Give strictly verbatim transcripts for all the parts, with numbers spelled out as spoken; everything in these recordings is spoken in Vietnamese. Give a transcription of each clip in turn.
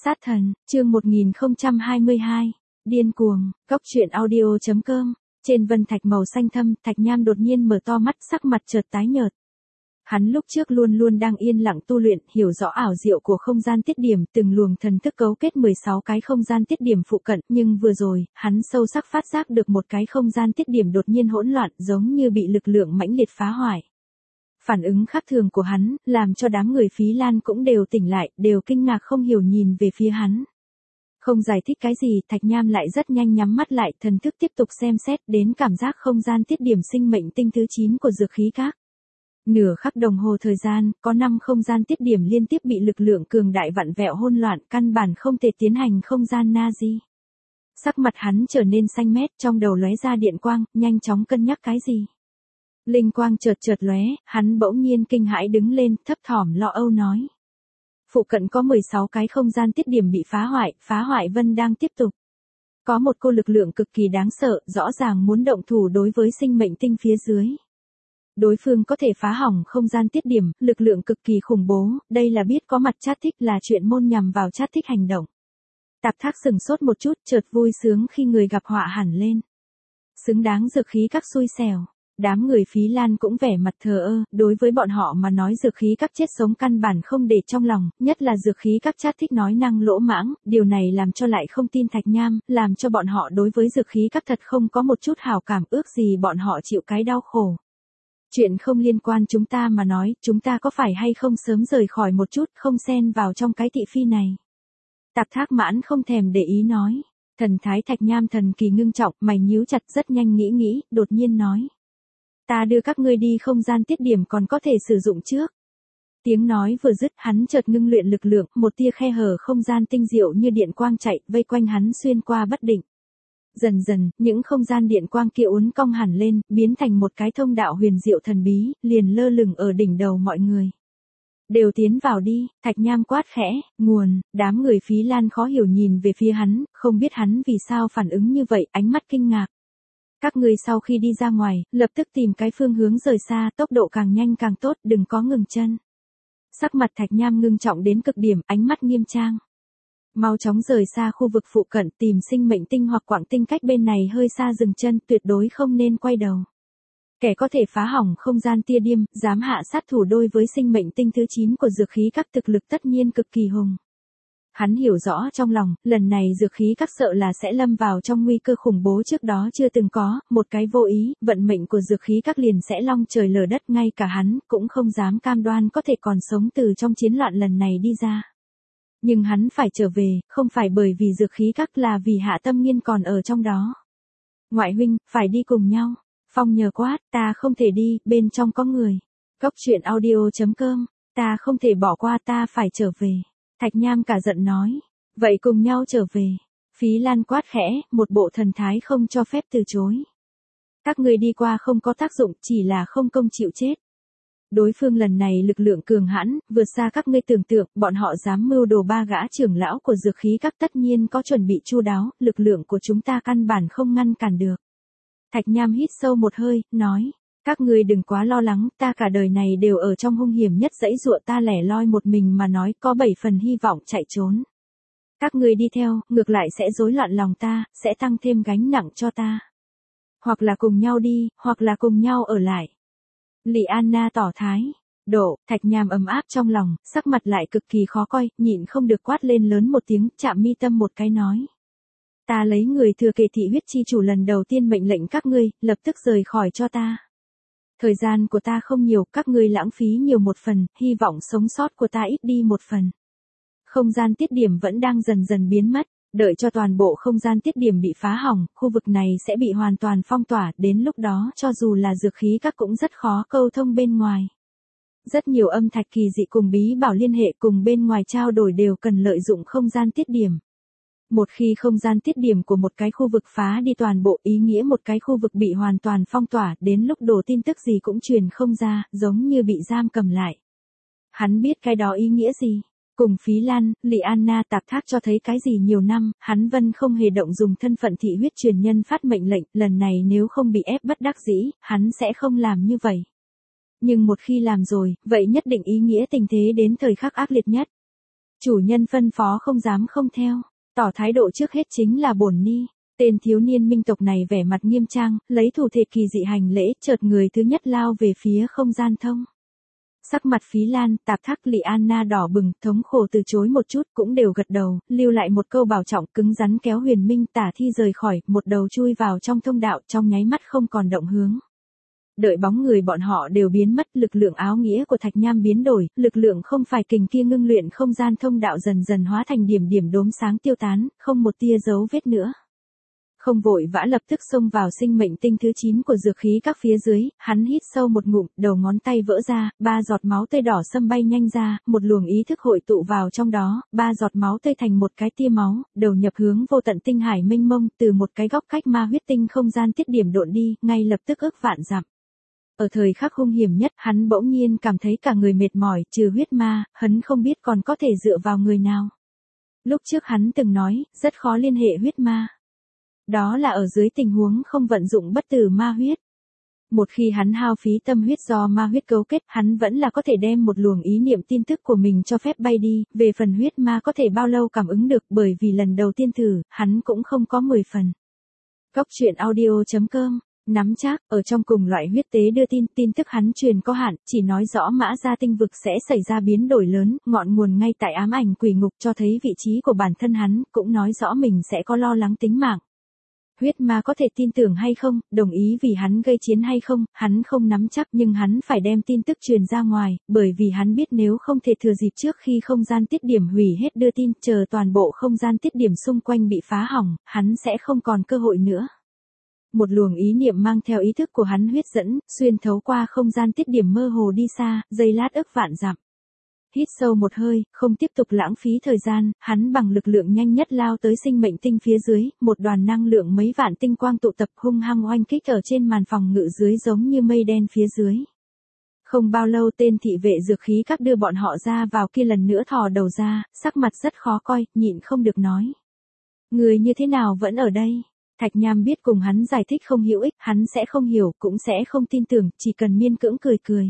Sát thần, chương một nghìn không trăm hai mươi hai. Điên cuồng, góc truyện audio chấm com. Trên vân thạch màu xanh thâm, Thạch Nham đột nhiên mở to mắt, sắc mặt chợt tái nhợt. Hắn lúc trước luôn luôn đang yên lặng tu luyện, hiểu rõ ảo diệu của không gian tiết điểm, từng luồng thần thức cấu kết mười sáu cái không gian tiết điểm phụ cận, nhưng vừa rồi, hắn sâu sắc phát giác được một cái không gian tiết điểm đột nhiên hỗn loạn, giống như bị lực lượng mãnh liệt phá hoại. Phản ứng khác thường của hắn, làm cho đám người Phí Lan cũng đều tỉnh lại, đều kinh ngạc không hiểu nhìn về phía hắn. Không giải thích cái gì, Thạch Nham lại rất nhanh nhắm mắt lại, thần thức tiếp tục xem xét đến cảm giác không gian tiết điểm sinh mệnh tinh thứ chín của dược khí các. Nửa khắc đồng hồ thời gian, có năm không gian tiết điểm liên tiếp bị lực lượng cường đại vặn vẹo hỗn loạn, căn bản không thể tiến hành không gian Nazi. Sắc mặt hắn trở nên xanh mét, trong đầu lóe ra điện quang, nhanh chóng cân nhắc cái gì. Linh quang chợt chợt lóe, hắn bỗng nhiên kinh hãi đứng lên, thấp thỏm lo âu nói. Phụ cận có mười sáu cái không gian tiết điểm bị phá hoại, phá hoại vân đang tiếp tục. Có một cô lực lượng cực kỳ đáng sợ, rõ ràng muốn động thủ đối với sinh mệnh tinh phía dưới. Đối phương có thể phá hỏng không gian tiết điểm, lực lượng cực kỳ khủng bố, đây là biết có mặt Chát Thích, là chuyện môn nhằm vào Chát Thích hành động. Tạp Thác sừng sốt một chút, chợt vui sướng khi người gặp họa hẳn lên. Xứng đáng dược khí các xui xẻo. Đám người Phí Lan cũng vẻ mặt thờ ơ, đối với bọn họ mà nói dược khí các chết sống căn bản không để trong lòng, nhất là dược khí các Chát Thích nói năng lỗ mãng, điều này làm cho lại không tin Thạch Nham, làm cho bọn họ đối với dược khí các thật không có một chút hảo cảm, ước gì bọn họ chịu cái đau khổ. Chuyện không liên quan chúng ta mà nói, chúng ta có phải hay không sớm rời khỏi một chút, không xen vào trong cái thị phi này. Tạp Thác mãn không thèm để ý nói. Thần thái Thạch Nham thần kỳ ngưng trọng, mày nhíu chặt rất nhanh nghĩ nghĩ, đột nhiên nói. Ta đưa các ngươi đi không gian tiết điểm còn có thể sử dụng trước. Tiếng nói vừa dứt, hắn chợt ngưng luyện lực lượng, một tia khe hở không gian tinh diệu như điện quang chạy, vây quanh hắn xuyên qua bất định. Dần dần, những không gian điện quang kia uốn cong hẳn lên, biến thành một cái thông đạo huyền diệu thần bí, liền lơ lửng ở đỉnh đầu mọi người. Đều tiến vào đi, Thạch Nham quát khẽ, nguồn, đám người Phí Lan khó hiểu nhìn về phía hắn, không biết hắn vì sao phản ứng như vậy, ánh mắt kinh ngạc. Các người sau khi đi ra ngoài, lập tức tìm cái phương hướng rời xa, tốc độ càng nhanh càng tốt, đừng có ngừng chân. Sắc mặt Thạch Nham ngưng trọng đến cực điểm, ánh mắt nghiêm trang. Mau chóng rời xa khu vực phụ cận, tìm sinh mệnh tinh hoặc quặng tinh cách bên này hơi xa dừng chân, tuyệt đối không nên quay đầu. Kẻ có thể phá hỏng không gian tia điêm, dám hạ sát thủ đối với sinh mệnh tinh thứ chín của dược khí các thực lực tất nhiên cực kỳ hùng. Hắn hiểu rõ trong lòng, lần này dược khí các sợ là sẽ lâm vào trong nguy cơ khủng bố trước đó chưa từng có, một cái vô ý, vận mệnh của dược khí các liền sẽ long trời lở đất, ngay cả hắn cũng không dám cam đoan có thể còn sống từ trong chiến loạn lần này đi ra. Nhưng hắn phải trở về, không phải bởi vì dược khí các là vì Hạ Tâm Nghiên còn ở trong đó. Ngoại huynh, phải đi cùng nhau. Phong nhờ quát, ta không thể đi, bên trong có người. Góc truyện audio chấm com, ta không thể bỏ qua, ta phải trở về. Thạch Nham cả giận nói, vậy cùng nhau trở về. Phí Lan quát khẽ, một bộ thần thái không cho phép từ chối. Các người đi qua không có tác dụng, chỉ là không công chịu chết. Đối phương lần này lực lượng cường hãn, vượt xa các ngươi tưởng tượng, bọn họ dám mưu đồ ba gã trưởng lão của dược khí các tất nhiên có chuẩn bị chu đáo, lực lượng của chúng ta căn bản không ngăn cản được. Thạch Nham hít sâu một hơi, nói, các ngươi đừng quá lo lắng, ta cả đời này đều ở trong hung hiểm nhất dãy dụa, ta lẻ loi một mình mà nói, có bảy phần hy vọng chạy trốn. Các ngươi đi theo, ngược lại sẽ rối loạn lòng ta, sẽ tăng thêm gánh nặng cho ta. Hoặc là cùng nhau đi, hoặc là cùng nhau ở lại. Lị Anna tỏ thái. Độ, Thạch Nham ấm áp trong lòng, sắc mặt lại cực kỳ khó coi, nhịn không được quát lên lớn một tiếng, chạm mi tâm một cái nói. Ta lấy người thừa kế thị huyết chi chủ lần đầu tiên mệnh lệnh các ngươi, lập tức rời khỏi cho ta. Thời gian của ta không nhiều, các ngươi lãng phí nhiều một phần, hy vọng sống sót của ta ít đi một phần. Không gian tiết điểm vẫn đang dần dần biến mất, đợi cho toàn bộ không gian tiết điểm bị phá hỏng, khu vực này sẽ bị hoàn toàn phong tỏa, đến lúc đó cho dù là dược khí các cũng rất khó câu thông bên ngoài. Rất nhiều âm thạch kỳ dị cùng bí bảo liên hệ cùng bên ngoài trao đổi đều cần lợi dụng không gian tiết điểm. Một khi không gian tiết điểm của một cái khu vực phá đi toàn bộ, ý nghĩa một cái khu vực bị hoàn toàn phong tỏa, đến lúc đổ tin tức gì cũng truyền không ra, giống như bị giam cầm lại. Hắn biết cái đó ý nghĩa gì. Cùng Phí Lan, Lị Anna Tạp Thác cho thấy cái gì nhiều năm, hắn Vân không hề động dùng thân phận thị huyết truyền nhân phát mệnh lệnh, lần này nếu không bị ép bất đắc dĩ, hắn sẽ không làm như vậy. Nhưng một khi làm rồi, vậy nhất định ý nghĩa tình thế đến thời khắc ác liệt nhất. Chủ nhân phân phó không dám không theo, tỏ thái độ trước hết chính là bổn ni. Tên thiếu niên minh tộc này vẻ mặt nghiêm trang, lấy thủ thể kỳ dị hành lễ, chợt người thứ nhất lao về phía không gian thông. Sắc mặt Phí Lan, Tạp Thắc, Lị Anna đỏ bừng, thống khổ từ chối một chút, cũng đều gật đầu, lưu lại một câu bảo trọng, cứng rắn kéo Huyền Minh Tả Thi rời khỏi, một đầu chui vào trong thông đạo, trong nháy mắt không còn động hướng. Đợi bóng người bọn họ đều biến mất, lực lượng áo nghĩa của Thạch Nham biến đổi, lực lượng không phải kình kia ngưng luyện không gian thông đạo dần dần hóa thành điểm điểm đốm sáng tiêu tán, không một tia dấu vết nữa. Không vội vã lập tức xông vào sinh mệnh tinh thứ chín của dược khí các phía dưới, hắn hít sâu một ngụm, đầu ngón tay vỡ ra, ba giọt máu tươi đỏ sâm bay nhanh ra, một luồng ý thức hội tụ vào trong đó, ba giọt máu tươi thành một cái tia máu, đầu nhập hướng vô tận tinh hải mênh mông, từ một cái góc cách ma huyết tinh không gian tiết điểm độn đi, ngay lập tức ước vạn dặm. Ở thời khắc hung hiểm nhất, hắn bỗng nhiên cảm thấy cả người mệt mỏi, trừ huyết ma, hắn không biết còn có thể dựa vào người nào. Lúc trước hắn từng nói, rất khó liên hệ huyết ma. Đó là ở dưới tình huống không vận dụng bất tử ma huyết. Một khi hắn hao phí tâm huyết do ma huyết cấu kết, hắn vẫn là có thể đem một luồng ý niệm tin tức của mình cho phép bay đi, về phần huyết ma có thể bao lâu cảm ứng được, bởi vì lần đầu tiên thử, hắn cũng không có mười phần. Góc truyện audio chấm com, nắm chắc, ở trong cùng loại huyết tế đưa tin, tin tức hắn truyền có hạn, chỉ nói rõ Mã Gia tinh vực sẽ xảy ra biến đổi lớn, ngọn nguồn ngay tại ám ảnh quỷ ngục cho thấy vị trí của bản thân hắn, cũng nói rõ mình sẽ có lo lắng tính mạng. Huyết ma có thể tin tưởng hay không, đồng ý vì hắn gây chiến hay không, hắn không nắm chắc, nhưng hắn phải đem tin tức truyền ra ngoài, bởi vì hắn biết nếu không thể thừa dịp trước khi không gian tiết điểm hủy hết đưa tin, chờ toàn bộ không gian tiết điểm xung quanh bị phá hỏng, hắn sẽ không còn cơ hội nữa. Một luồng ý niệm mang theo ý thức của hắn huyết dẫn, xuyên thấu qua không gian tiết điểm mơ hồ đi xa, giây lát ức vạn dặm. Hít sâu một hơi, không tiếp tục lãng phí thời gian, hắn bằng lực lượng nhanh nhất lao tới sinh mệnh tinh phía dưới, một đoàn năng lượng mấy vạn tinh quang tụ tập hung hăng oanh kích ở trên màn phòng ngự dưới giống như mây đen phía dưới. Không bao lâu tên thị vệ dược khí các đưa bọn họ ra vào kia lần nữa thò đầu ra, sắc mặt rất khó coi, nhịn không được nói. Người như thế nào vẫn ở đây? Thạch Nham biết cùng hắn giải thích không hữu ích, hắn sẽ không hiểu, cũng sẽ không tin tưởng, chỉ cần miên cưỡng cười cười.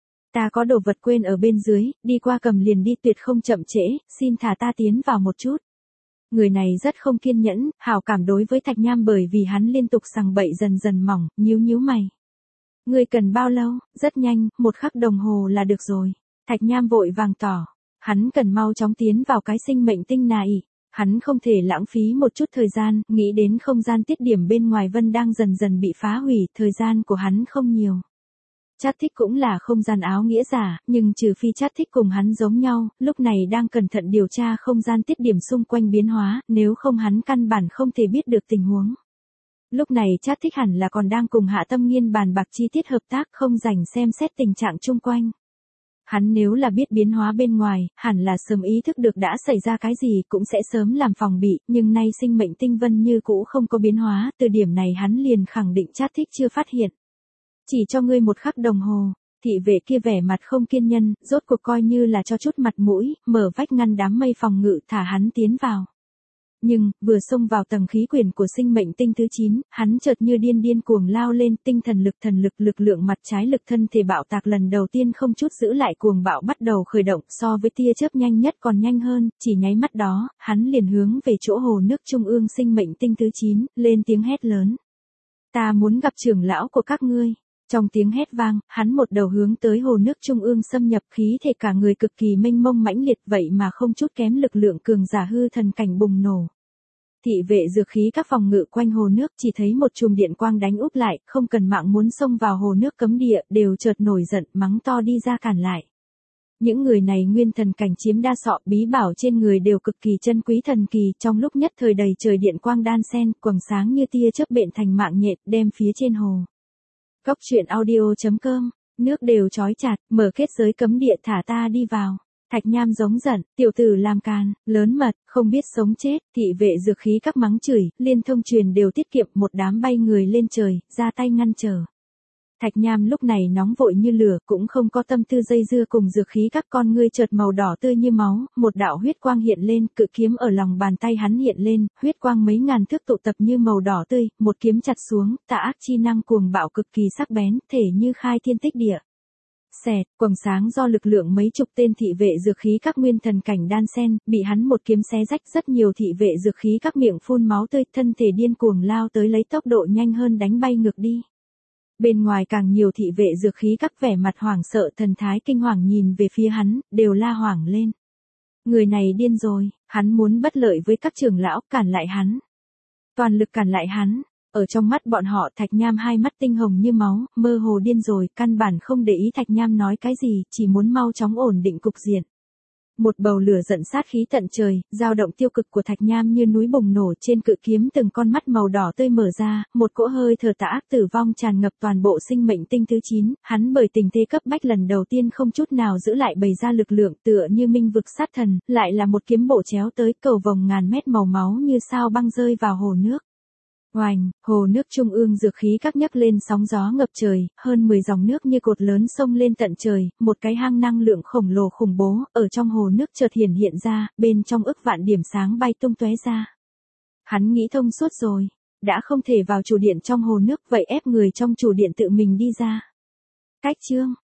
Ta có đồ vật quên ở bên dưới, đi qua cầm liền đi, tuyệt không chậm trễ, xin thả ta tiến vào một chút. Người này rất không kiên nhẫn, hảo cảm đối với Thạch Nham bởi vì hắn liên tục sằng bậy dần dần mỏng, nhíu nhíu mày. Người cần bao lâu? Rất nhanh, một khắc đồng hồ là được rồi. Thạch Nham vội vàng tỏ, hắn cần mau chóng tiến vào cái sinh mệnh tinh này. Hắn không thể lãng phí một chút thời gian, nghĩ đến không gian tiết điểm bên ngoài vân đang dần dần bị phá hủy, thời gian của hắn không nhiều. Chát thích cũng là không gian áo nghĩa giả, nhưng trừ phi chát thích cùng hắn giống nhau, lúc này đang cẩn thận điều tra không gian tiết điểm xung quanh biến hóa, nếu không hắn căn bản không thể biết được tình huống. Lúc này chát thích hẳn là còn đang cùng Hạ Tâm Nghiên bàn bạc chi tiết hợp tác, không rảnh xem xét tình trạng chung quanh. Hắn nếu là biết biến hóa bên ngoài, hẳn là sớm ý thức được đã xảy ra cái gì, cũng sẽ sớm làm phòng bị, nhưng nay sinh mệnh tinh vân như cũ không có biến hóa, từ điểm này hắn liền khẳng định chát thích chưa phát hiện. Chỉ cho ngươi một khắc đồng hồ, thị vệ kia vẻ mặt không kiên nhân, rốt cuộc coi như là cho chút mặt mũi, mở vách ngăn đám mây phòng ngự thả hắn tiến vào. Nhưng, vừa xông vào tầng khí quyển của sinh mệnh tinh thứ chín, hắn chợt như điên điên cuồng lao lên, tinh thần lực thần lực lực lượng mặt trái lực thân thể bạo tạc lần đầu tiên không chút giữ lại cuồng bạo bắt đầu khởi động, so với tia chớp nhanh nhất còn nhanh hơn, chỉ nháy mắt đó, hắn liền hướng về chỗ hồ nước trung ương sinh mệnh tinh thứ chín, lên tiếng hét lớn. Ta muốn gặp trưởng lão của các ngươi. Trong tiếng hét vang, hắn một đầu hướng tới hồ nước trung ương xâm nhập, khí thể cả người cực kỳ mênh mông mãnh liệt, vậy mà không chút kém lực lượng cường giả hư thần cảnh bùng nổ. Thị vệ dược khí các phòng ngự quanh hồ nước chỉ thấy một chùm điện quang đánh úp lại, không cần mạng muốn xông vào hồ nước cấm địa, đều chợt nổi giận, mắng to đi ra cản lại. Những người này nguyên thần cảnh chiếm đa sọ, bí bảo trên người đều cực kỳ chân quý thần kỳ, trong lúc nhất thời đầy trời điện quang đan xen, quầng sáng như tia chớp bện thành mạng nhện, đem phía trên hồ. Góc truyện audio chấm com, nước đều chói chặt, mở kết giới cấm địa thả ta đi vào. Thạch Nham giống giận, tiểu tử làm càn, lớn mật, không biết sống chết, thị vệ dược khí các mắng chửi, liên thông truyền đều tiết kiệm, một đám bay người lên trời, ra tay ngăn trở. Thạch Nham lúc này nóng vội như lửa, cũng không có tâm tư dây dưa cùng dược khí các con ngươi chợt màu đỏ tươi như máu, một đạo huyết quang hiện lên, cự kiếm ở lòng bàn tay hắn hiện lên, huyết quang mấy ngàn thước tụ tập như màu đỏ tươi, một kiếm chặt xuống, tà ác chi năng cuồng bạo cực kỳ sắc bén, thể như khai thiên tích địa. Xẹt, quầng sáng do lực lượng mấy chục tên thị vệ dược khí các nguyên thần cảnh đan sen, bị hắn một kiếm xé rách, rất nhiều thị vệ dược khí các miệng phun máu tươi, thân thể điên cuồng lao tới lấy tốc độ nhanh hơn đánh bay ngược đi. Bên ngoài càng nhiều thị vệ dược khí các vẻ mặt hoảng sợ, thần thái kinh hoàng nhìn về phía hắn, đều la hoảng lên. Người này điên rồi, hắn muốn bất lợi với các trưởng lão, cản lại hắn. Toàn lực cản lại hắn. Ở trong mắt bọn họ Thạch Nham hai mắt tinh hồng như máu, mơ hồ điên rồi, căn bản không để ý Thạch Nham nói cái gì, chỉ muốn mau chóng ổn định cục diện. Một bầu lửa giận sát khí tận trời, dao động tiêu cực của Thạch Nham như núi bùng nổ, trên cự kiếm từng con mắt màu đỏ tươi mở ra, một cỗ hơi thở tà ác tử vong tràn ngập toàn bộ sinh mệnh tinh thứ chín, hắn bởi tình thế cấp bách lần đầu tiên không chút nào giữ lại bày ra lực lượng, tựa như minh vực sát thần, lại là một kiếm bổ chéo tới, cầu vồng ngàn mét màu máu như sao băng rơi vào hồ nước. Oành, hồ nước trung ương dược khí các nhấc lên sóng gió ngập trời, hơn mười dòng nước như cột lớn xông lên tận trời, một cái hang năng lượng khổng lồ khủng bố, ở trong hồ nước chợt hiển hiện ra, bên trong ức vạn điểm sáng bay tung tóe ra. Hắn nghĩ thông suốt rồi, đã không thể vào chủ điện trong hồ nước, vậy ép người trong chủ điện tự mình đi ra. Cách chương